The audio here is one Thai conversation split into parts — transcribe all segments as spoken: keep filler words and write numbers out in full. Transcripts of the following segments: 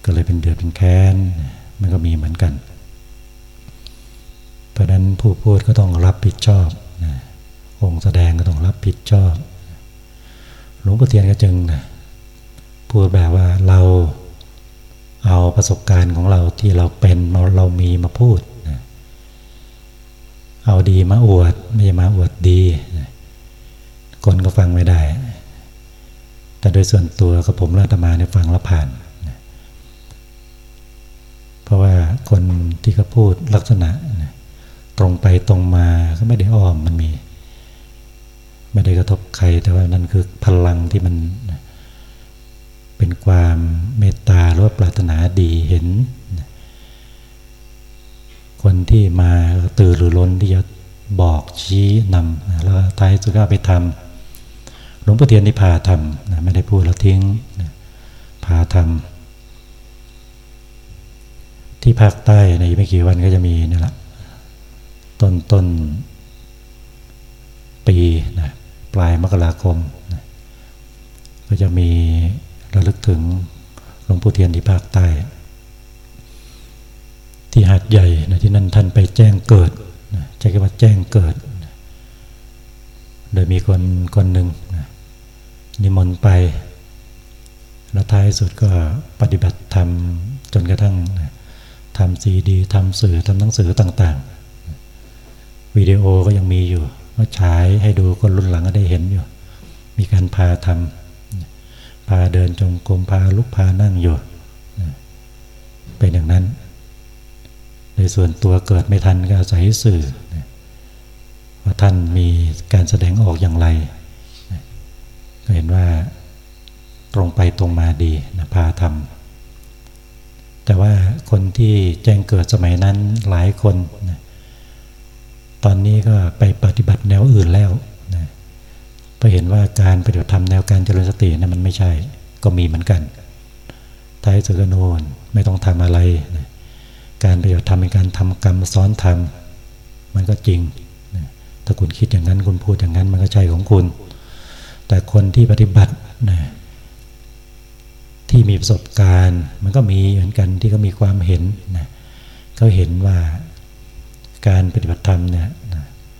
ก็เลยเป็นเดือดเป็นแค้นมันก็มีเหมือนกันเพราะฉะนั้นผู้พูดก็ต้องรับผิดชอบนะองค์แสดงก็ต้องรับผิดชอบหลวงปู่เทียนก็จึงนะพูดแบบว่าเราเอาประสบการณ์ของเราที่เราเป็นเรามีมาพูดนะเอาดีมาอวดไม่ใช่มาอวดดีนะคนก็ฟังไม่ได้แต่โดยส่วนตัวกับผมและอาตมาเนี่ยฟังแล้วผ่านนะเพราะว่าคนที่เขาพูดลักษณะนะตรงไปตรงมาก็ไม่ได้อ้อมมันมีไม่ได้กระทบใครแต่ว่านั่นคือพลังที่มันนะเป็นความเมตตาหรือว่าปรารถนาดีเห็นนะคนที่มาตื่นหรือล้นที่จะบอกชี้นำนะแล้วท้ายสุดก็ไปทำหลวงพ่อเทียนนี่พาทำนะไม่ได้พูดแล้วทิ้งนะพาทำที่ภาคใต้ในไม่กี่วันก็จะมีนี่แหละต้นต้นปีนะปลายมกราคมนะก็จะมีระลึกถึงหลวงปู่เทียนที่ภาคใต้ที่หาดใหญ่นะที่นั่นท่านไปแจ้งเกิดนะใช้คำว่าแจ้งเกิดนะโดยมีคนคนหนึ่งนะนิมนต์ไปแล้วท้ายสุดก็ปฏิบัติธรรมจนกระทั่งนะทำซีดีทำสื่อทำหนังสือต่างๆวิดีโอก็ยังมีอยู่ก็ฉายให้ดูคนรุ่นหลังก็ได้เห็นอยู่มีการพาทำพาเดินจงกรมพาลุกพานั่งอยู่เป็นอย่างนั้นในส่วนตัวเกิดไม่ทันก็อาศัยสื่อว่าท่านมีการแสดงออกอย่างไรก็เห็นว่าตรงไปตรงมาดีนะพาทำแต่ว่าคนที่แจ้งเกิดสมัยนั้นหลายคนนะตอนนี้ก็ไปปฏิบัติแนวอื่นแล้วนะเพราะเห็นว่าการปฏิบัติธรรมแนวการเจริญสตินะมันไม่ใช่ก็มีเหมือนกันท้ายสุดก็โน่นไม่ต้องทำอะไรนะการปฏิบัติธรรมเป็นการทำกรรมซ้อนธรรมมันก็จริงนะถ้าคุณคิดอย่างนั้นคุณพูดอย่างนั้นมันก็ใช่ของคุณแต่คนที่ปฏิบัตินะที่มีประสบการณ์มันก็มีเหมือนกันที่เขามีความเห็นนะเขาเห็นว่าการปฏิบัติธรรมเนี่ยนะ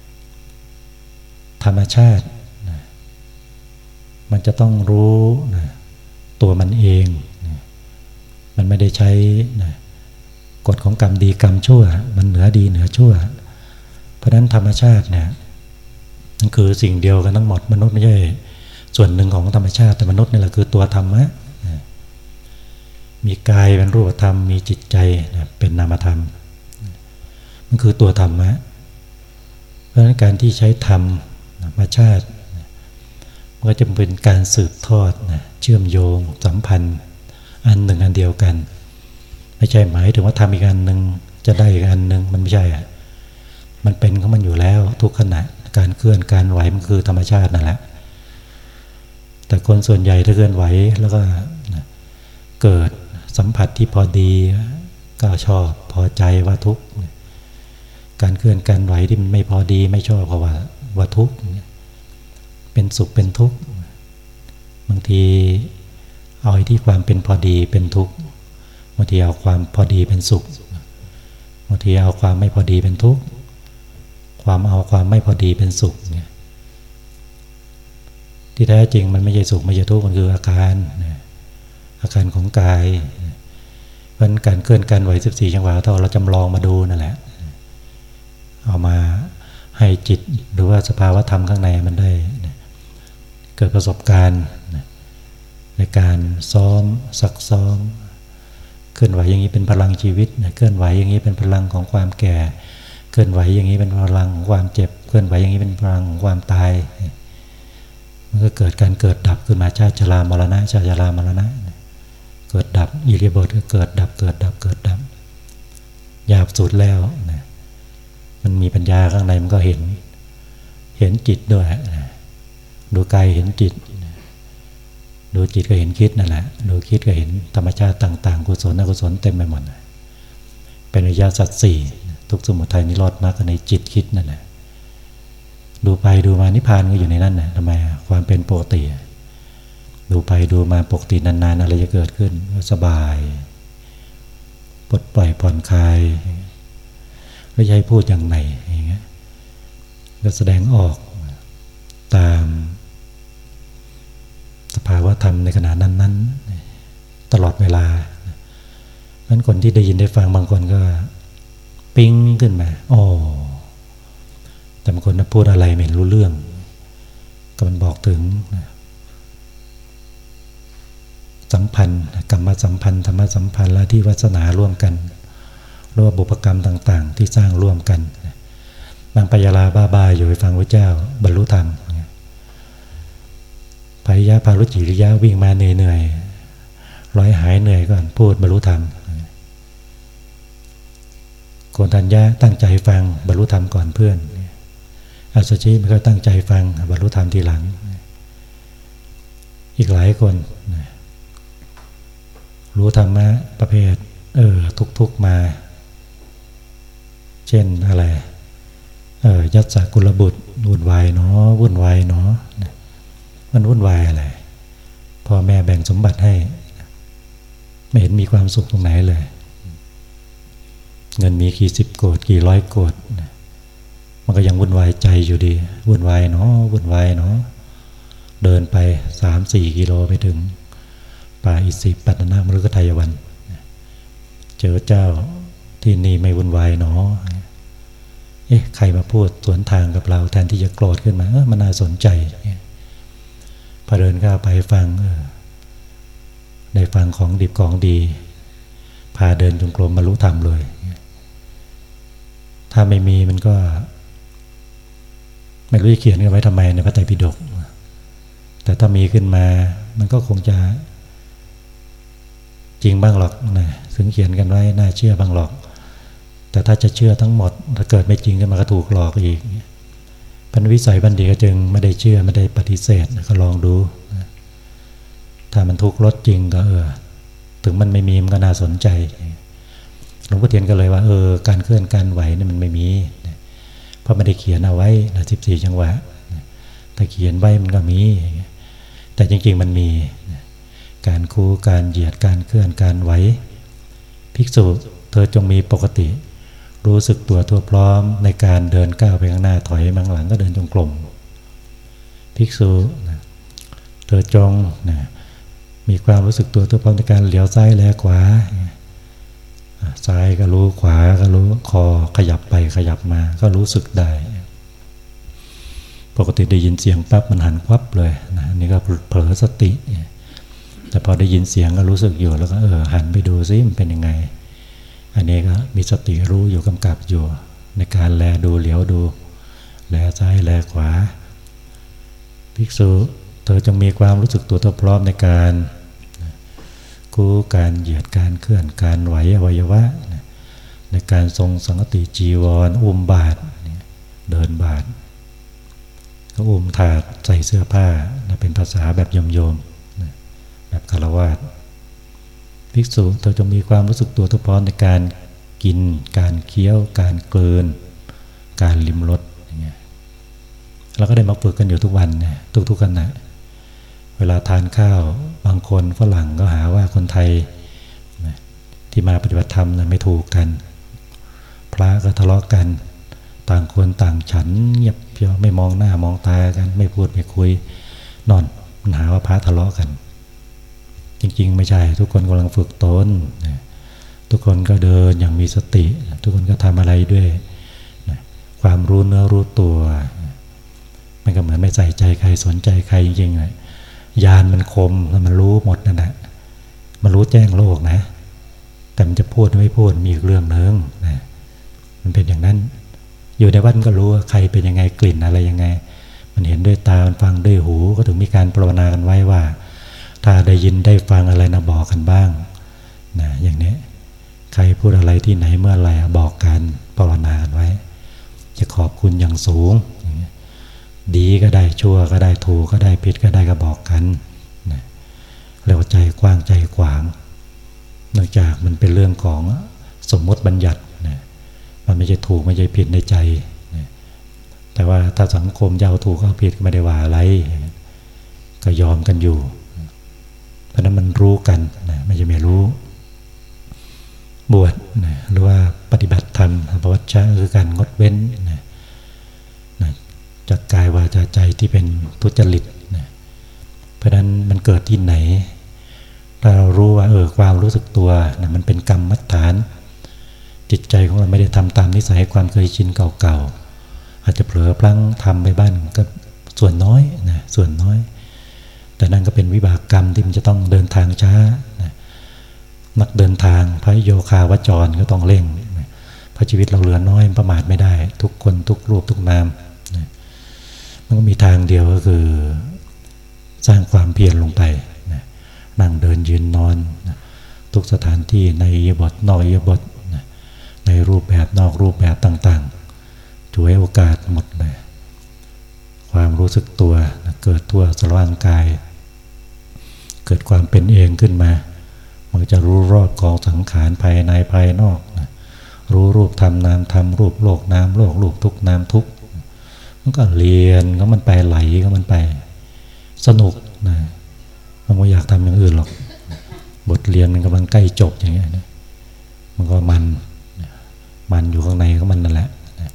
ธรรมชาตินะมันจะต้องรู้นะตัวมันเองนะมันไม่ได้ใช้นะกฎของกรรมดีกรรมชั่วมันเหนือดีเหนือชั่วเพราะฉะนั้นธรรมชาติเนี่ยมันคือสิ่งเดียวกันทั้งหมดมนุษย์ไม่ใช่ส่วนหนึ่งของธรรมชาติแต่มนุษย์นี่แหละคือตัวธรรมะนะมีกายเป็นรูปธรรมมีจิตใจนะเป็นนามธรรมมันคือตัวธรรมะเพราะฉะนั้นการที่ใช้ธรรมธรรมชาติมันก็จะเป็นการสืบทอดนะเชื่อมโยงสัมพันธ์อันหนึ่งอันเดียวกันไม่ใช่หมายถึงว่าทำอีกอันหนึ่งจะได้อีกอันหนึ่งมันไม่ใช่อ่ะมันเป็นของมันอยู่แล้วทุกขณะการเคลื่อนการไหวมันคือธรรมชาตินั่นแหละแต่คนส่วนใหญ่ถ้าเคลื่อนไหวแล้วก็เกิดสัมผัสที่พอดีก็ชอบพอใจว่าทุกข์การเคลื่อนการไหวที่มันไม่พอดีไม่ชอบเพราะว่าว่าทุกข์เป็นสุขเป็นทุกข์บางทีเอาที่ความเป็นพอดีเป็นทุกข์บางทีเอาความพอดีเป็นสุขบางทีเอาความไม่พอดีเป็นทุกข์ความเอาความไม่พอดีเป็นสุขเนี่ยที่แท้จริงมันไม่ใช่สุขไม่ใช่ทุกข์มันคืออาการอาการของกายเพราะฉะนั้นการเคลื่อนการไหวสิบสี่จังหวะถ้าเราจำลองมาดูนั่นแหละเอามาให้จิตหรือว่าสภาวะธรรมข้างในมันได้เกิดประสบการณ์ในการซ้อมซักซ้อมเคลื่อนไหวอย่างนี้เป็นพลังชีวิตเคลื่อนไหวอย่างนี้เป็นพลังของความแก่เคลื่อนไหวอย่างนี้เป็นพลังของความเจ็บเคลื่อนไหวอย่างนี้เป็นพลังของความตายมันก็เกิดการเกิดดับขึ้นมาชาติชรามรณะชาติชรามรณะเกิดดับอิริยาบถก็เกิดดับเกิดดับเกิดดับหยาบสุดแล้วนะมันมีปัญญาข้างในมันก็เห็นเห็นจิตด้วยนะดูกายเห็นจิตดูจิตก็เห็นคิดนั่นแหละดูคิดก็เห็นธรรมชาติต่างๆกุศลอกุศลเต็มไปหมดเป็นอริยสัจสี่ทุกสมุทัยนิโรธมรรคในจิตคิดนั่นแหละดูไปดูมานิพพานก็อยู่ในนั้นนะทำไมความเป็นปกติดูไปดูมาปกตินานๆอะไรจะเกิดขึ้นก็สบายปลดปล่อยผ่อนคลายไม่ใช่พูดอย่างไหนอย่างเงี้ยก็แสดงออกตามสภาวะธรรมในขณะนั้นๆตลอดเวลานั้นคนที่ได้ยินได้ฟังบางคนก็ปิ๊งขึ้นมาโอ้แต่บางคนนะพูดอะไรไม่รู้เรื่องก็มันบอกถึงสัมพันธ์กรรมสัมพันธ์ธรรมสัมพันธ์และที่วาสนาร่วมกันหรือว่าบุพกรรมต่างๆที่สร้างร่วมกันนางปยาลาบ้าบายอยู่ไปฟังพระเจ้าบรรลุธรรมพายะพารุจิริยะวิ่งมาเหนื่อยๆร้อยหายเหนื่อยก่อนพูดบรรลุธรรมโกณฑัญญะตั้งใจฟังบรรลุธรรมก่อนเพื่อนอัสสชิมันก็ตั้งใจฟังบรรลุธรรมทีหลังอีกหลายคนรู้ธรรมะประเภทเออทุกๆมาเช่นอะไรเออยัสสกุลบุตรวุ่นวายเนาะวุ่นวายเนาะมันวุ่นวายอะไรพ่อแม่แบ่งสมบัติให้ไม่เห็นมีความสุขตรงไหนเลยเงินมีกี่สิบโกฏกี่ร้อยโกฏมันก็ยังวุ่นวายใจอยู่ดีวุ่นวายเนาะวุ่นวายเนาะเดินไปสามสี่กิโลไปถึงป่าอิสิปตนมฤคทายวันเจอเจ้าที่นี่ไม่วุ่นวายเนาะเอ๊ะใครมาพูดสวนทางกับเราแทนที่จะโกรธขึ้นมาเออมันน่าสนใจพอเดินเข้าไปฟังเออได้ฟังของดิบของดีพาเดินจงกรมบรรลุธรรมเลยถ้าไม่มีมันก็ไม่รู้จะเขียนกันไว้ทำไมในพระไตรปิฎกแต่ถ้ามีขึ้นมามันก็คงจะจริงบ้างหรอกนะถึงเขียนกันไว้น่าเชื่อบ้างหรอกแต่ถ้าจะเชื่อทั้งหมดถ้าเกิดไม่จริงก็มันก็ถูกหลอกอีกพันวิสัยบัณฑิตก็จึงไม่ได้เชื่อไม่ได้ปฏิเสธก็ลองดูถ้ามันถูกลดจริงก็เออถึงมันไม่มีมันก็น่าสนใจหลวงพ่อเทียนก็เลยว่าเออการเคลื่อนการไหวนี่มันไม่มีเพราะไม่ได้เขียนเอาไว้นะสิบสี่จังหวะถ้าเขียนไว้มันก็มีแต่จริงๆมันมีการคู่การเหยียดการเคลื่อนการไหวภิกษุเธอจงมีปกติรู้สึกตัวทั่วพร้อมในการเดินก้าวไปข้างหน้าถอยมาข้างหลังก็เดินจงกรมภิกษุเธอจงนะมีความรู้สึกตัวทั่วพร้อมในการเหลียวซ้ายแลขวาซ้ายก็รู้ขวาก็รู้คอขยับไปขยับมาก็รู้สึกได้ปกติได้ยินเสียงปั๊บมันหันควับเลยนะนี่ก็เผลอสติแต่พอได้ยินเสียงก็รู้สึกอยู่แล้วก็เออหันไปดูซิมันเป็นยังไงอันนี้ก็มีสติรู้อยู่กำกับอยู่ในการแลดูเหลียวดูแลซ้ายแลขวาภิกษุเธอจงมีความรู้สึกตัวทั่วพร้อมในการกู้การเหยียดการเคลื่อนการไหวอวัยวะในการทรงสังฆติจีวรอุ้มบาตรเดินบาตรก็อุ้มถาดใส่เสื้อผ้าเป็นภาษาแบบโยมๆแบบฆราวาสภิกษุเธอจงมีความรู้สึกตัวทั่วพร้อมในการกินการเคี้ยวการกลืนการลิ้มรสอย่างเงี้ยเราก็ได้มาฝึกกันอยู่ทุกวันเนี่ยทุกๆขณะเวลาทานข้าวบางคนฝรั่งก็หาว่าคนไทยที่มาปฏิบัติธรรมไม่ถูกกันพระก็ทะเลาะกันต่างคนต่างฉันเงียบเพียวไม่มองหน้ามองตากันไม่พูดไม่คุยนอนมันหาว่าพระทะเลาะกันจริงๆไม่ใช่ทุกคนกำลังฝึกตนทุกคนก็เดินอย่างมีสติทุกคนก็ทำอะไรด้วยความรู้เนื้อรู้ตัวมันก็เหมือนไม่ใส่ใจใครสนใจใครจริงๆเลยญาณมันคมแล้วมันรู้หมดนั่นแหละมันรู้แจ้งโลกนะแต่มันจะพูดไม่พูดมีอีกเรื่องนึงนะมันเป็นอย่างนั้นอยู่ในวัดก็รู้ว่าใครเป็นยังไงกลิ่นอะไรยังไงมันเห็นด้วยตามันฟังด้วยหูก็ถึงมีการภาวนากันไว้ว่าถ้าได้ยินได้ฟังอะไรนะบอกกันบ้างนะอย่างนี้ใครพูดอะไรที่ไหนเมื่อไรบอกกันภาวนากันไว้จะขอบคุณอย่างสูงดีก็ได้ชั่วก็ได้ถูกก็ได้ผิดก็ได้ก็บอกกันนะเรียกว่าใจกว้างใจขวางนอกจากมันเป็นเรื่องของสมมติบัญญัตินะมันไม่ใช่ถูกไม่ใช่ผิดในใจนะแต่ว่าถ้าสังคมจะเอาถูกเอาผิดก็ไม่ได้ว่าอะไรก็ยอมกันอยู่เพราะนั้นมันรู้กันนะไม่ใช่ไม่รู้บวชนะหรือว่าปฏิบัติธรรมปวัชชะคือการงดเว้นนะนะจากกายวาจาใจที่เป็นทุจริตนะเพราะนั้นมันเกิดที่ไหนถ้าเรารู้ว่าเออความรู้สึกตัวนะมันเป็นกรรมมัฏฐานจิตใจของเราไม่ได้ทำตามนิสัยความเคยชินเก่าๆอาจจะเผลอพลั้งทำไปบ้างก็ส่วนน้อยนะส่วนน้อยแต่นั่นก็เป็นวิบากกรรมที่มันจะต้องเดินทางช้านะนักเดินทางพระโยคาวจรก็ต้องเร่งนะเพราะชีวิตเราเหลือน้อยประมาทไม่ได้ทุกคนทุกรูปทุกนามนะมันก็มีทางเดียวก็คือสร้างความเพียรลงไปนะนั่งเดินยืนนอนนะทุกสถานที่ในอิริยาบถนอกอิริยาบถนะในรูปแบบนอกรูปแบบต่างๆช่วยโอกาสหมดเลยความรู้สึกตัวนะเกิดทั่วสารพางกายเกิดความเป็นเองขึ้นมามันจะรู้รอบกองสังขารภายในภายนอกนะรู้รูปธรรมนามธรรมรูปโลกนามโลกรูปทุกนามทุกมันก็เรียนก็มันไปไหลก็มันไปสนุกนะมันไม่อยากทำอย่างอื่นหรอกบทเรียนมันกำลังใกล้จบอย่างเงี้ยนะมันก็มันมันอยู่ข้างในก็มันนั่นแหละ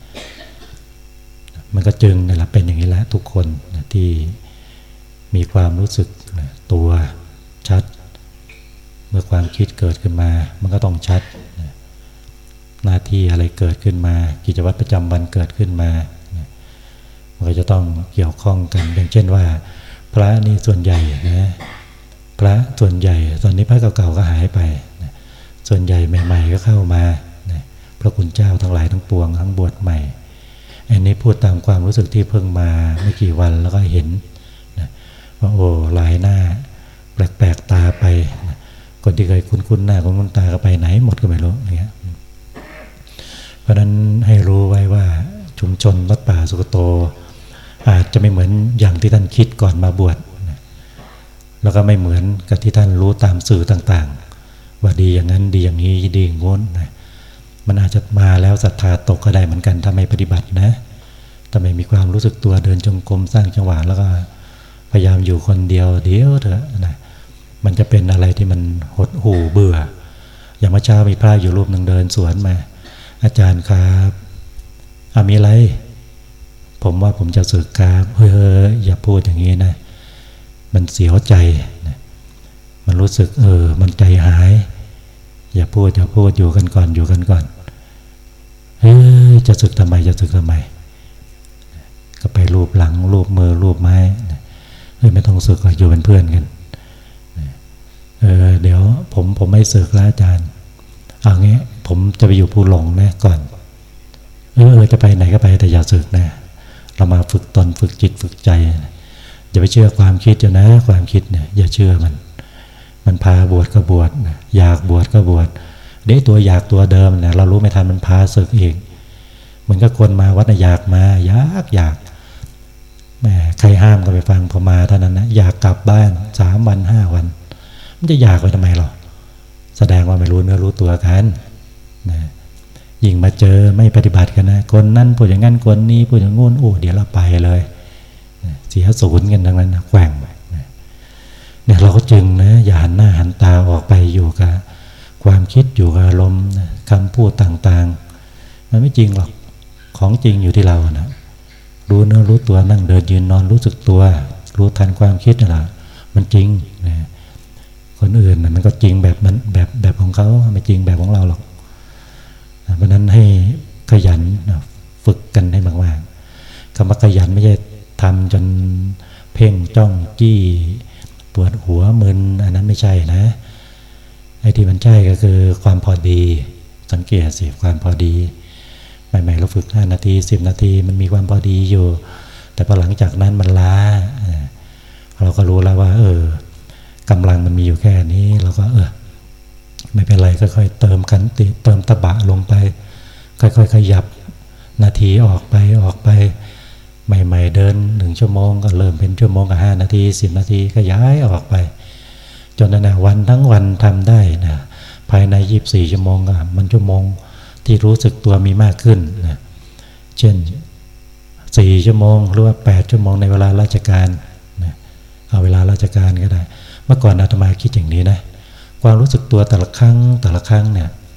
มันก็จึงนี่แหละเป็นอย่างนี้แหละทุกคนนะที่มีความรู้สึกนะตัวชัดเมื่อความคิดเกิดขึ้นมามันก็ต้องชัดนะหน้าที่อะไรเกิดขึ้นมากิจวัตรประจำวันเกิดขึ้นมานะมันก็จะต้องเกี่ยวข้องกันอย่างเช่นว่าพระนี่ส่วนใหญ่นะพระส่วนใหญ่ตอนนี้พระเก่าๆก็หายไปนะส่วนใหญ่ใหม่ๆก็เข้ามานะพระคุณเจ้าทั้งหลายทั้งปวงทั้งบวชใหม่อันนี้พูดตามความรู้สึกที่เพิ่งมาไม่กี่วันแล้วก็เห็นนะว่าโอ้หลายหน้าแปลกๆตาไปนะคนที่เคยคุ้นๆหน้าคุ้นๆตาก็ไปไหนหมดก็ไม่รู้อย่างเงี้ยเพราะนั้นให้รู้ไว้ว่าชุมชนวัดป่าสุกโตอาจจะไม่เหมือนอย่างที่ท่านคิดก่อนมาบวชนะแล้วก็ไม่เหมือนกับที่ท่านรู้ตามสื่อต่างๆว่าดีอย่างนั้นดีอย่างนี้ดีอย่างโน้นนะมันอาจจะมาแล้วศรัทธาตกก็ได้เหมือนกันถ้าไม่ปฏิบัตินะถ้าไม่มีความรู้สึกตัวเดินจงกรมสร้างจังหวะแล้วก็พยายามอยู่คนเดียวเดียวเถอะนะมันจะเป็นอะไรที่มันหดหู่เบื่ออย่างเมื่อเช้ามีพระอยู่รูปหนึ่งเดินสวนมาอาจารย์ครับอามีอะไรผมว่าผมจะสึกครับเฮ้ยอย่าพูดอย่างนี้นะมันเสียวใจนะมันรู้สึกเออมันใจหายอย่าพูดอย่าพูดอยู่กันก่อนอยู่กันก่อนเฮ้ยจะสึกทำไมจะสึกทำไมก็ไปรูปหลังรูปมือรูปไม้เฮ้ยไม่ต้องสึกหรอกอยู่เป็นเพื่อนกันเออเดี๋ยวผมผมไม่สึกแล้วอาจารย์เอางี้ผมจะไปอยู่ภูหลงนะก่อนเออจะไปไหนก็ไปแต่อย่าสึกนะเรามาฝึกตนฝึกจิตฝึกใจอย่าไปเชื่อความคิดอยู่นะความคิดเนี่ยอย่าเชื่อมันมันพาบวชก็บวชอยากบวชก็บวชเดี๋ยวตัวอยากตัวเดิมเนี่ยเรารู้ไม่ทันมันพาสึกเองมันก็คนมาวัดอยากมาอยากอยากแม่ใครห้ามก็ไปฟังพอมาเท่านั้นนะอยากกลับบ้านสามวันห้าวันมันจะอยากไปทำไมหรอแสดงว่าไม่รู้เนื้อรู้ตัวกันนะยิ่งมาเจอไม่ปฏิบัติกันนะคนนั่นพูดอย่างนั้นคนนี้พูดอย่างงู้นโอ้เดี๋ยวเราไปเลยเสียศูนย์กันทั้งนั้นนะแกว่งเนี่ยเราก็จึงนะอย่าหันหน้าหันตาออกไปอยู่กับความคิดอยู่กับอารมณ์คำพูดต่างๆมันไม่จริงหรอกของจริงอยู่ที่เรานะรู้เนื้อรู้ตัวนั่งเดินยืนนอนรู้สึกตัวรู้ทันความคิดนั่นแหละมันจริงนะคนอื่นนะมันก็จริงแบบมันแบบแบบของเขาไม่จริงแบบของเราหรอกเพราะนั้นให้ขยันฝึกกันให้มากๆคำว่าขยันไม่ใช่ทำจนเพ่งจ้องจี้ปวดหัวมึนอันนั้นไม่ใช่นะไอ้ที่มันใช่ก็คือความพอดีสังเกตสิความพอดีใหม่ๆเราฝึกห้านาทีสิบนาทีมันมีความพอดีอยู่แต่พอหลังจากนั้นมันล้าเราก็รู้แล้วว่าเออกำลังมันมีอยู่แค่นี้เราก็เออไม่เป็นไรค่อยๆเติมขันติเติมตะบะลงไปค่อยๆขยับนาทีออกไปออกไปใหม่ๆเดินหนึ่งชั่วโมงก็เริ่มเป็นชั่วโมงกับห้านาทีสิบนาทีก็ย้ายออกไปจนนะวันทั้งวันทำได้นะภายในยี่สิบสี่ชั่วโมงก็มันชั่วโมงที่รู้สึกตัวมีมากขึ้นนะเช่นสี่ชั่วโมงหรือว่าแปดชั่วโมงในเวลาราชการนะเอาเวลาราชการก็ได้เมื่อก่อนอาตมาคิดอย่างนี้นะความรู้สึกตัวแต่ละครั้งแต่ละครั้งเนี่ย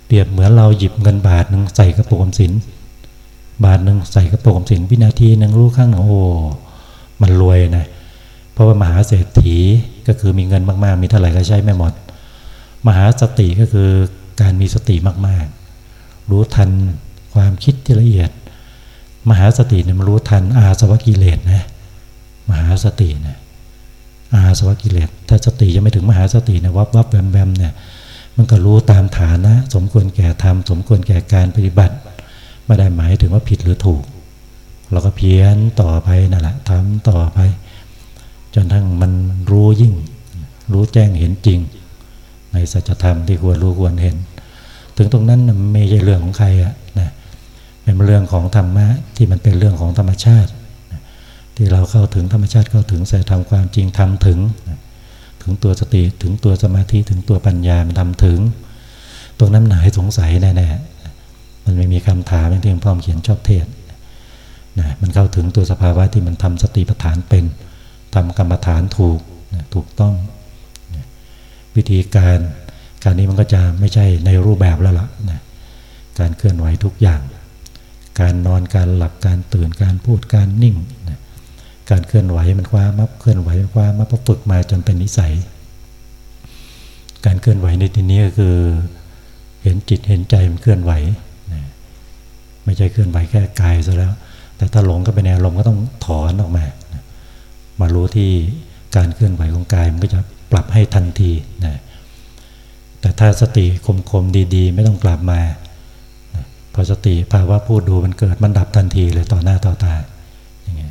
เปรียบเหมือนเราหยิบเงินบาทหนึ่งใส่กระปุกออมสินบาทหนึ่งใส่กระปุกออมสินวินาทีหนึ่งรู้ข้างหนึ่งโอ้มันรวยนะเพราะว่ามหาเศรษฐีก็คือมีเงินมากๆมีเท่าไหร่ก็ใช้ไม่หมดมหาสติก็คือการมีสติมากๆรู้ทันความคิดที่ละเอียดมหาสติเนี่ยมันรู้ทันอาสวะกิเลสนะมหาสตินะอาสวะกิเลสถ้าสติยังไม่ถึงมหาสติเนี่ยวับวับแวมแวมเนี่ยมันก็รู้ตามฐานะสมควรแก่ธรรมสมควรแก่การปฏิบัติไม่ได้หมายถึงว่าผิดหรือถูกเราก็เพียรต่อไปนั่นแหละทำต่อไปจนทั้งมันรู้ยิ่งรู้แจ้งเห็นจริงในสัจธรรมที่ควรรู้ควรเห็นถึงตรงนั้นไม่ใช่เรื่องของใครอะนะเป็นเรื่องของธรรมะที่มันเป็นเรื่องของธรรมชาติที่เราเข้าถึงธรรมชาติเข้าถึงสัจธรรมความจริงทำถึงถึงตัวสติถึงตัวสมาธิถึงตัวปัญญามันทำถึงตรงนั้นหายสงสัยแน่ๆมันไม่มีคำถามอย่างที่หลวงพ่อเขียนชอบเทศนะมันเข้าถึงตัวสภาวะที่มันทำสติปัฏฐานเป็นทำกรรมฐานถูกนะถูกต้องนะวิธีการการนี้มันก็จะไม่ใช่ในรูปแบบแล้วล่ะนะการเคลื่อนไหวทุกอย่างการนอนการหลับการตื่นการพูดการนิ่งนะการเคลื่อนไหวมันคว้ามับเคลื่อนไหวมันคว้ามับพอฝึกมาจนเป็นนิสัยการเคลื่อนไหวในที่นี้ก็คือเห็นจิตเห็นใจมันเคลื่อนไหวนะไม่ใช่เคลื่อนไหวแค่กายซะแล้วแต่ถ้าหลงก็เป็นอารมณ์ก็ต้องถอนออกมานะมารู้ที่การเคลื่อนไหวของกายมันก็จะปรับให้ทันทีนะแต่ถ้าสติคมๆดีๆไม่ต้องกลับมานะพอสติภาวะพูดดูมันเกิดมันดับทันทีเลยต่อหน้าต่อตาอย่างเงี้ย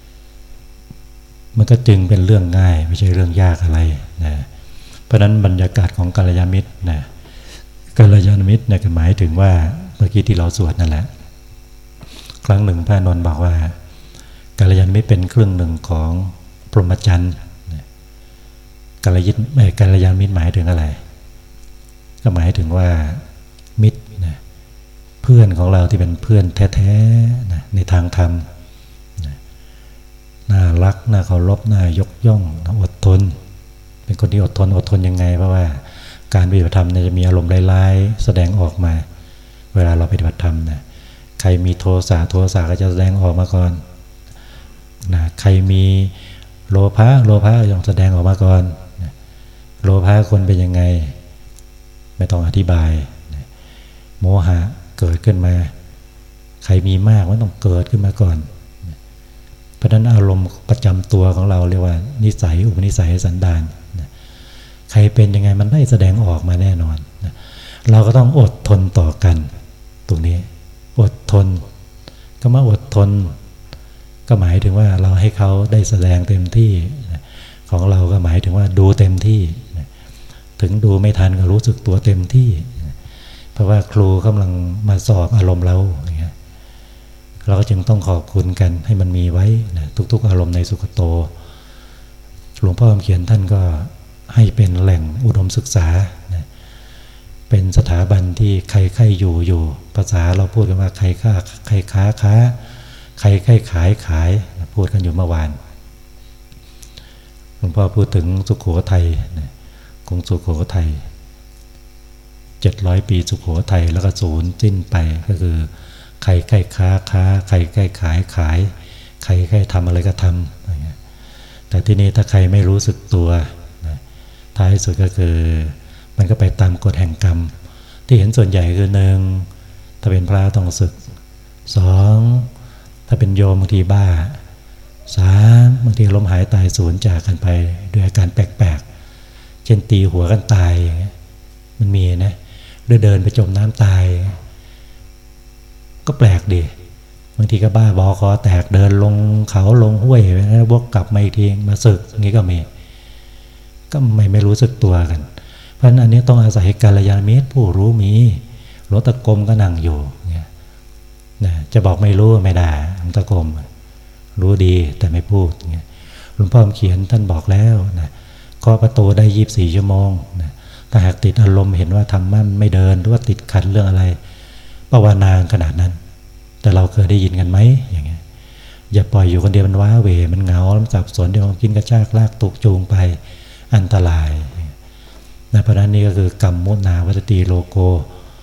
มันก็จึงเป็นเรื่องง่ายไม่ใช่เรื่องยากอะไรนะเพราะนั้นบรรยากาศของกัลยาณมิตรนะกัลยาณมิตรเนี่ยหมายถึงว่าเมื่อกี้ที่เราสวดนั่นแหละครั้งหนึ่งพระนนท์บอกว่ากัลยาณมิตรเป็นครึ่งหนึ่งของพรหมจรรย์กัลยาณมิตรกัลยาณมิตรหมายถึงอะไรก็หมายถึงว่ามิตรนะเพื่อนของเราที่เป็นเพื่อนแท้ๆนะในทางธรรมนะน่ารักน่าเคารพน่ายกย่องอดทนเป็นคนที่อดทนอดทนยังไงเพราะว่าการปฏิบัติธรรมเนี่ยจะมีอารมณ์ร้ายๆแสดงออกมาเวลาเราปฏิบัติธรรมนะใครมีโทสะโทสะก็จะแสดงออกมาก่อนนะใครมีโลภะโลภะต้องแสดงออกมาก่อนนะโลภะคนเป็นยังไงไม่ต้องอธิบายนะโมหะเกิดขึ้นมาใครมีมากมันต้องเกิดขึ้นมาก่อนนะเพราะฉะนั้นอารมณ์ประจำตัวของเราเรียกว่านิสัยอุปนิสัยสันดานนะใครเป็นยังไงมันได้แสดงออกมาแน่นอนนะเราก็ต้องอดทนต่อกันตรงนี้อดทนก็มาอดทนก็หมายถึงว่าเราให้เขาได้แสดงเต็มที่ของเราก็หมายถึงว่าดูเต็มที่ถึงดูไม่ทันก็รู้สึกตัวเต็มที่เพราะว่าครูกำลังมาสอบอารมณ์เราอย่างเงี้ยเราก็จึงต้องขอบคุณกันให้มันมีไว้นะทุกๆอารมณ์ในสุขโตหลวงพ่อคำเขียนท่านก็ให้เป็นแหล่งอุดมศึกษานะเป็นสถาบันที่ใครๆอยู่อยู่ภาษาเราพูดกันว่าใครค้าใครค้าค้าใครใครขายขายพูดกันอยู่เมื่อวานหลวงพ่อพูดถึงสุโขทัยกรุงสุโขทัยเจ็ดร้อยปีสุโขทัยแล้วก็สูญสิ้นไปก็คือใครใครค้าค้าใครใครขายขายใครใครทำอะไรก็ทำแต่ที่นี่ถ้าใครไม่รู้สึกตัวท้ายสุดก็คือมันก็ไปตามกฎแห่งกรรมที่เห็นส่วนใหญ่คือหนึ่งถ้าเป็นพระต้องศึกสองถ้าเป็นโยมบางทีบ้าสามบางทีล้มหายตายสูญจากกันไปด้วยอาการแปลกๆเช่นตีหัวกันตายอย่างเงี้ยมันมีนะด้วยเดินไปจมน้ำตายก็แปลกดีบางทีก็บ้าบอคอแตกเดินลงเขาลงห้วยแล้ววกกลับมาอีกทีมาศึกอย่างนี้ก็มีก็ไม่ไม่รู้สึกตัวกันเพราะฉะนั้นอันนี้ต้องอาศัยกัลยาณมิตรผู้รู้มีหลวงตะกรมก็นั่งอยู่เนี่ยนะจะบอกไม่รู้ไม่ได้หลวงตะกรมรู้ดีแต่ไม่พูดเนี่ยหลวงพ่อเขียนท่านบอกแล้วนะเคาะประตูได้ยี่สิบสี่ชั่วโมงนะถ้าหากติดอารมณ์เห็นว่าทำมันไม่เดินหรือว่าติดขัดเรื่องอะไรภาวนาขนาดนั้นแต่เราเคยได้ยินกันไหมอย่างเงี้ยอย่าปล่อยอยู่คนเดียวมันว้าเหวมันเหงาแล้วสับสนเดี๋ยวกินกระชากลากตุกจูงไปอันตรายนะเพราะนั้นนี่ก็คือกรรมมุนาวัตติโลโก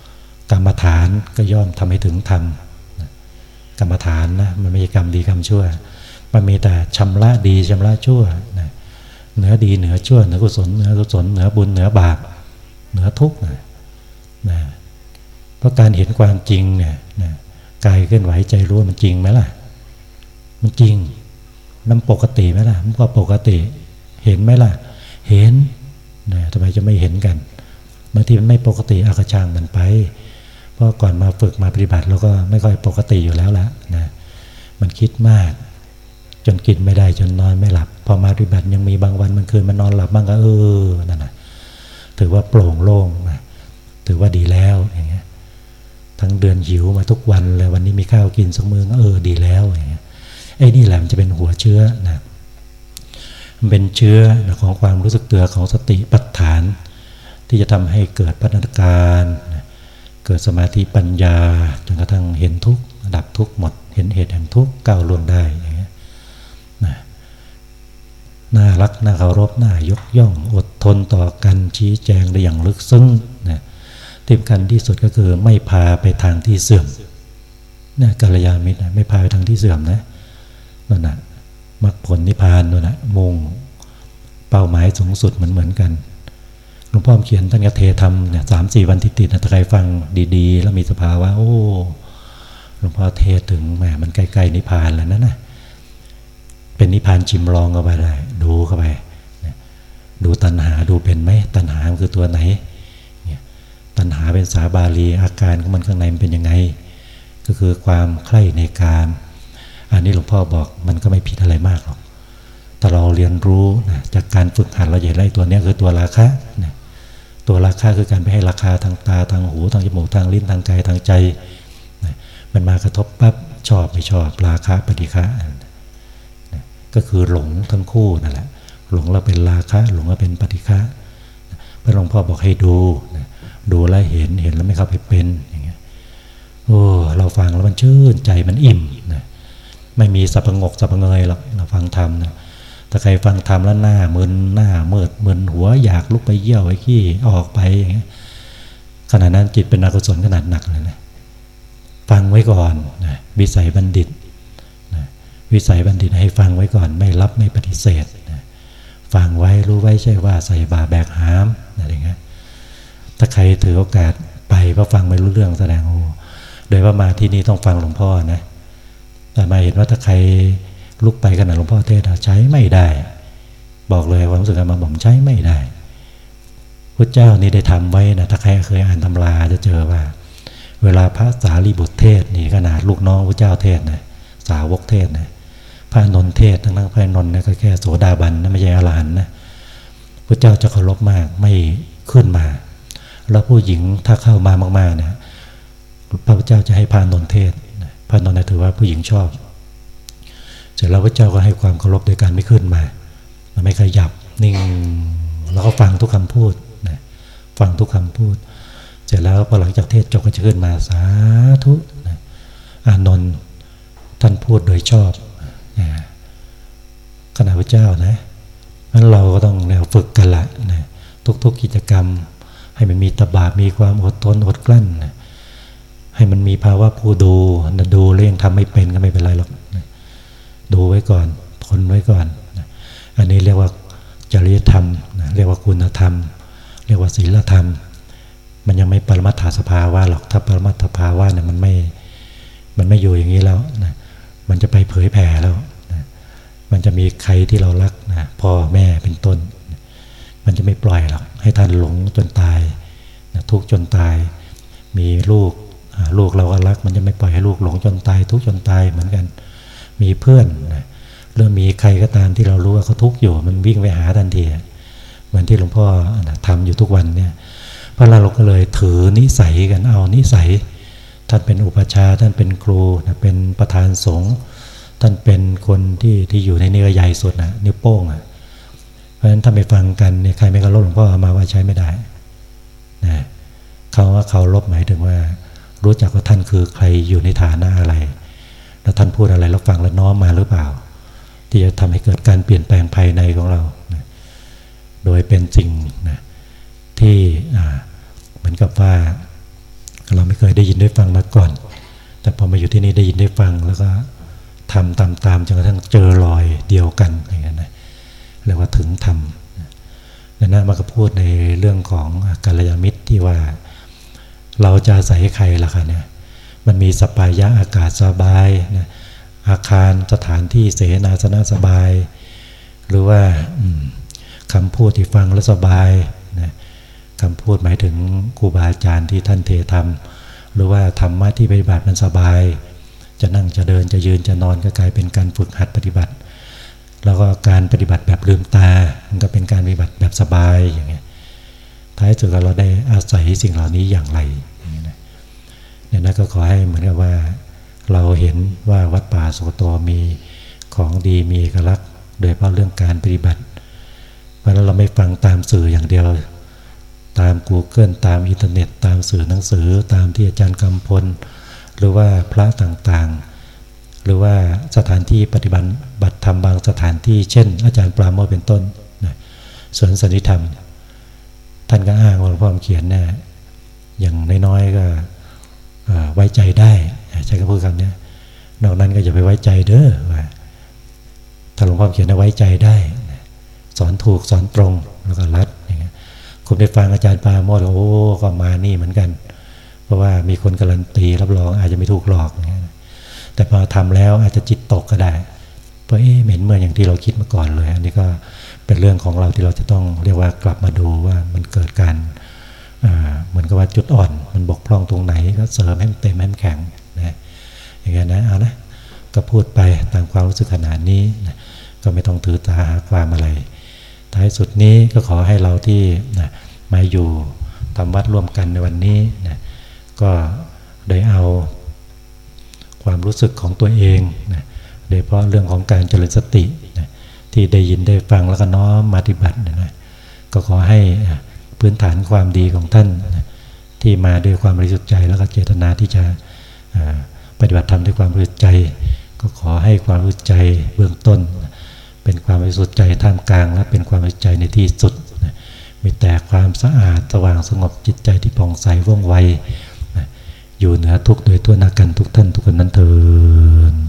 กรรมฐานก็ย่อมทำให้ถึงธรรมกรรมฐานนะมันไม่ใช่กรรมดีกรรมชั่วมันมีแต่ชำระดีชำระชั่วนะเหนือดีเหนือชั่วเหนือกุศลเหนือกุศลเหนือบุญเหนือบาปเหนือทุกข์นะนะเพราะการเห็นความจริงเนี่ยนะกายเคลื่อนไหวใจรู้มันจริงไหมล่ะมันจริงมันปกติไหมล่ะมันก็ปกติเห็นไหมล่ะเห็นนะทำไมจะไม่เห็นกันบางทีมันไม่ปกติอากาช่างมันไปเพราะก่อนมาฝึกมาปฏิบัติเราก็ไม่ค่อยปกติอยู่แล้วละนะมันคิดมากจนกินไม่ได้จนนอนไม่หลับพอมาปฏิบัติยังมีบางวันมันคืนมันนอนหลับบ้างก็เออนั่นนะถือว่าโปร่งโล่งนะถือว่าดีแล้วอย่างเงี้ยทั้งเดือนหิวมาทุกวันเลยวันนี้มีข้าวกินสักมื้อเออดีแล้วอย่างเงี้ยไอ้นี่แหละมันจะเป็นหัวเชื้อนะมันเป็นเชื้อของความรู้สึกตัวของสติปัฏฐานที่จะทำให้เกิดพัฒนาการเกิดสมาธิปัญญาจนกระทั่งเห็นทุกข์ดับทุกข์หมดเห็นเหตุแห่งทุกข์ก้าวล่วงได้อย่างเงี้ยนะน่ารักน่าเคารพน่ายกย่องอดทนต่อกันชี้แจงได้อย่างลึกซึ้งนะที่สำคัญที่สุดก็คือไม่พาไปทางที่เสื่อมนะกัลยาณมิตรนะไม่พาไปทางที่เสื่อมนะนั่นนะมรรคผลนิพพานนั่นนะมุ่งเป้าหมายสูงสุดเหมือนเหมือนกันหลวงพ่อเขียนท่านก็เทธรรมเนี่ยสามสี่วันติดๆนะถ้าใครฟังดีๆแล้วมีสภาวะโอ้หลวงพ่อเทศถึงแหมมันใกล้ๆนิพพานแล้วนะนะเป็นนิพพานจิมลองเข้าไปได้ดูเข้าไปดูตัณหาดูเป็นไหมตัณหามันคือตัวไหนเนี่ยตัณหาเป็นภาษาบาลีอาการของมันข้างในมันเป็นยังไงก็คือความใคร่ในกามอันนี้หลวงพ่อบอกมันก็ไม่ผิดอะไรมากหรอกแต่เราเรียนรู้นะจากการฝึกหัดเราจะเห็นไอ้ตัวนี้คือตัวราคะนะตัวราคะคือการไปให้ราคาทางตาทางหูทางจมูกทางลิ้นทางกายทางใจนะมันมากระทบปั๊บชอบไม่ชอบราคะปฏิฆะนะก็คือหลงทั้งคู่นั่นแหละหลงเราเป็นราคะหลงเราเป็นปฏิฆะพระหลวงพ่อบอกให้ดูนะดูแล้วเห็นเห็นแล้วไม่เข้าไปเป็นอย่างเงี้ยโอ้เราฟังแล้วมันชื่นใจมันอิ่มนะไม่มีสับประงกสับประเงยหรอกเราฟังธรรมนะถ้าใครฟังธรรมแล้วหน้ามึนหน้ามืดมึนหัวอยากลุกไปเยี่ยวไอ้ขี้ออกไปอย่างเงี้ยขณะนั้นจิตเป็นอกุศลขนาดหนักเลยนะฟังไว้ก่อนนะวิสัยบัณฑิตนะวิสัยบัณฑิตให้ฟังไว้ก่อนไม่รับไม่ปฏิเสธนะฟังไว้รู้ไว้ใช่ว่าใส่บาแบกหามอะไรอย่างเงี้ยถ้าใครถือโอกาสไปเพราะฟังไม่รู้เรื่องแสดงโอ้โดยว่ามาที่นี่ต้องฟังหลวงพ่อนะแต่มาเห็นว่าถ้าใครลุกไปขณะหลวงพ่อเทศใช้ไม่ได้บอกเลยความรู้สึกมาผมใช้ไม่ได้พุทธเจ้านี่ได้ทำไว้นะถ้าใครเคยอ่านตำราจะเจอว่าเวลาพระสารีบุตรเทศนี่ขนาดลูกน้องพระเจ้าเทศนะสาวกเทศนะพระนนท์เทศทั้งนั้นพระนนท์นะก็แค่โสดาบันนะไม่ใช่อรหันต์นะพุทธเจ้าจะเคารพมากไม่ขึ้นมาแล้วผู้หญิงถ้าเข้ามามากๆนะพระพุทธเจ้าจะให้พระนนท์เทศพระนนท์ถือว่าผู้หญิงชอบเสร็จแล้วพระเจ้าก็ให้ความเคารพโดยการไม่ขึ้นมาไม่ขยับนิ่งแล้วก็ฟังทุกคำพูดนะฟังทุกคำพูดเสร็จแล้วพอหลังจากเทศจบก็จะขึ้นมาสาธุนะอานนท์ท่านพูดโดยชอบนะขณะพระเจ้านะนั้นเราก็ต้องแนวฝึกกันละนะทุกๆกิจกรรมให้มันมีตบะมีความอดทนอดกลั้นนะให้มันมีภาวะผู้ดูนะดูแล้วยังทำไม่เป็นก็ไม่เป็นไรหรอกนะดูไว้ก่อนทนไว้ก่อนนะอันนี้เรียกว่าจริยธรรมนะเรียกว่าคุณธรรมเรียกว่าศีลธรรมมันยังไม่ปรมัตถสภาวะหรอกถ้าปรมัตถภาวะเนี่ยมันไม่มันไม่อยู่อย่างนี้แล้วนะมันจะไปเผยแผ่แล้วนะมันจะมีใครที่เรารักนะพ่อแม่เป็นต้นนะมันจะไม่ปล่อยหรอกให้ท่านหลงจนตายนะทุกข์จนตายมีลูกลูกเราก็รักมันจะไม่ปล่อยให้ลูกหลงจนตายทุกข์จนตายเหมือนกันมีเพื่อนนะเริ่มมีใครก็ตามที่เรารู้ว่าเขาทุกข์อยู่มันวิ่งไปหาทันทีเหมือนที่หลวงพ่อทำอยู่ทุกวันเนี่ยพระเราก็เลยถือนิสัยกันเอานิสัยท่านเป็นอุปัชฌาย์ท่านเป็นครูนะเป็นประธานสงฆ์ท่านเป็นคนที่ที่อยู่ในเนื้อใหญ่สุดนะนิ้วโป้งอ่ะเพราะฉะนั้นถ้าไปฟังกันเนี่ยใครไม่เคารพหลวงพ่อมาว่าใช้ไม่ได้นะเขาว่าเคารพหมายถึงว่ารู้จักว่าท่านคือใครอยู่ในฐานะอะไรแล้วท่านพูดอะไรเราฟังแล้วน้อมมาหรือเปล่าที่จะทำให้เกิดการเปลี่ยนแปลงภายในของเรานะโดยเป็นสิ่งนะที่เหมือนกับว่าเราไม่เคยได้ยินได้ฟังมาก่อนแต่พอมาอยู่ที่นี่ได้ยินได้ฟังแล้วก็ทำตามๆจนกระทั่งเจอรอยเดียวกันอย่างนั้นนะเรียกว่าถึงธรรมนั่นนะมาก็พูดในเรื่องของกัลยาณมิตรที่ว่าเราจะอาศัยใครล่ะคะเนี่ยมันมีสปายะอากาศสบายนะอาคารสถานที่เสนาสนะสบายหรือว่าคำพูดที่ฟังแล้วสบายนะคำพูดหมายถึงครูบาอาจารย์ที่ท่านเทธรรมหรือว่าธรรมะที่ปฏิบัติมันสบายจะนั่งจะเดินจะยืนจะนอนก็กลายเป็นการฝึกหัดปฏิบัติแล้วก็การปฏิบัติแบบลืมตามันก็เป็นการปฏิบัติแบบสบายอย่างเงี้ยท้ายสุดเราได้อาศัยสิ่งเหล่านี้อย่างไรเนี่ยนะก็ขอให้เหมือนกับว่าเราเห็นว่าวัดป่าสุกโตมีของดีมีเอกลักษณ์โดยเฉพาะเรื่องการปฏิบัติเพราะเราไม่ฟังตามสื่ออย่างเดียวตาม Google ตามอินเทอร์เน็ตตามสื่อหนังสือตามที่อาจารย์กำพลหรือว่าพระต่างๆหรือว่าสถานที่ปฏิบัติบัติธรรมบางสถานที่เช่นอาจารย์ปราโมทย์เป็นต้นนะสวนสันติธรรมท่านก็อ้างว่าหลวงพ่อเขียนเนี่ยอย่างน้อยๆก็ไว้ใจได้ใช้คำพูดคำนี้นอกนั้นก็อย่าไปไว้ใจเด้อว่าถ้าหลวงพ่อเขียนไว้ใจได้สอนถูกสอนตรงแล้วก็รัดอย่างเงี้ยคุณไปฟังอาจารย์ปราโมทย์โอ้ก็มานี่เหมือนกันเพราะว่ามีคนการันตีรับรองอาจจะไม่ถูกหลอกอย่างเงี้ยแต่พอทำแล้วอาจจะจิตตกก็ได้เพราะเอ๊ะเหม็นเหมือนอย่างที่เราคิดมาก่อนเลยอันนี้ก็เป็นเรื่องของเราที่เราจะต้องเรียกว่ากลับมาดูว่ามันเกิดการเหมือนกับว่าจุดอ่อนมันบกพร่องตรงไหนก็เสริมให้มันเต็มให้มันแข็งนะอย่างเงี้ยนะเอานะก็พูดไปตามความรู้สึกขนาดนี้นะก็ไม่ต้องถือตาหาความอะไรท้ายสุดนี้ก็ขอให้เราที่นะมาอยู่ทำวัดร่วมกันในวันนี้นะก็ได้เอาความรู้สึกของตัวเองนะโดยเฉพาะเรื่องของการเจริญสตินะที่ได้ยินได้ฟังแล้วก็น้อมปฏิบัตินะก็ขอให้พื้นฐานความดีของท่านนะที่มาด้วยความบริสุทธิ์ใจแล้วก็เจตนาที่จะปฏิบัติธรรมด้วยความบริสุทธิ์ใจก็ขอให้ความบริสุทธิ์ใจเบื้องต้นเป็นความบริสุทธิ์ใจท่ามกลางและเป็นความบริสุทธิ์ใจในที่สุดนะมีแต่ความสะอาดสว่างสงบจิตใจที่ผ่องใสว่องไวนะอยู่เหนือทุกโดยทั่วหน้ากันทุกท่านทุกคนนั้นเถิด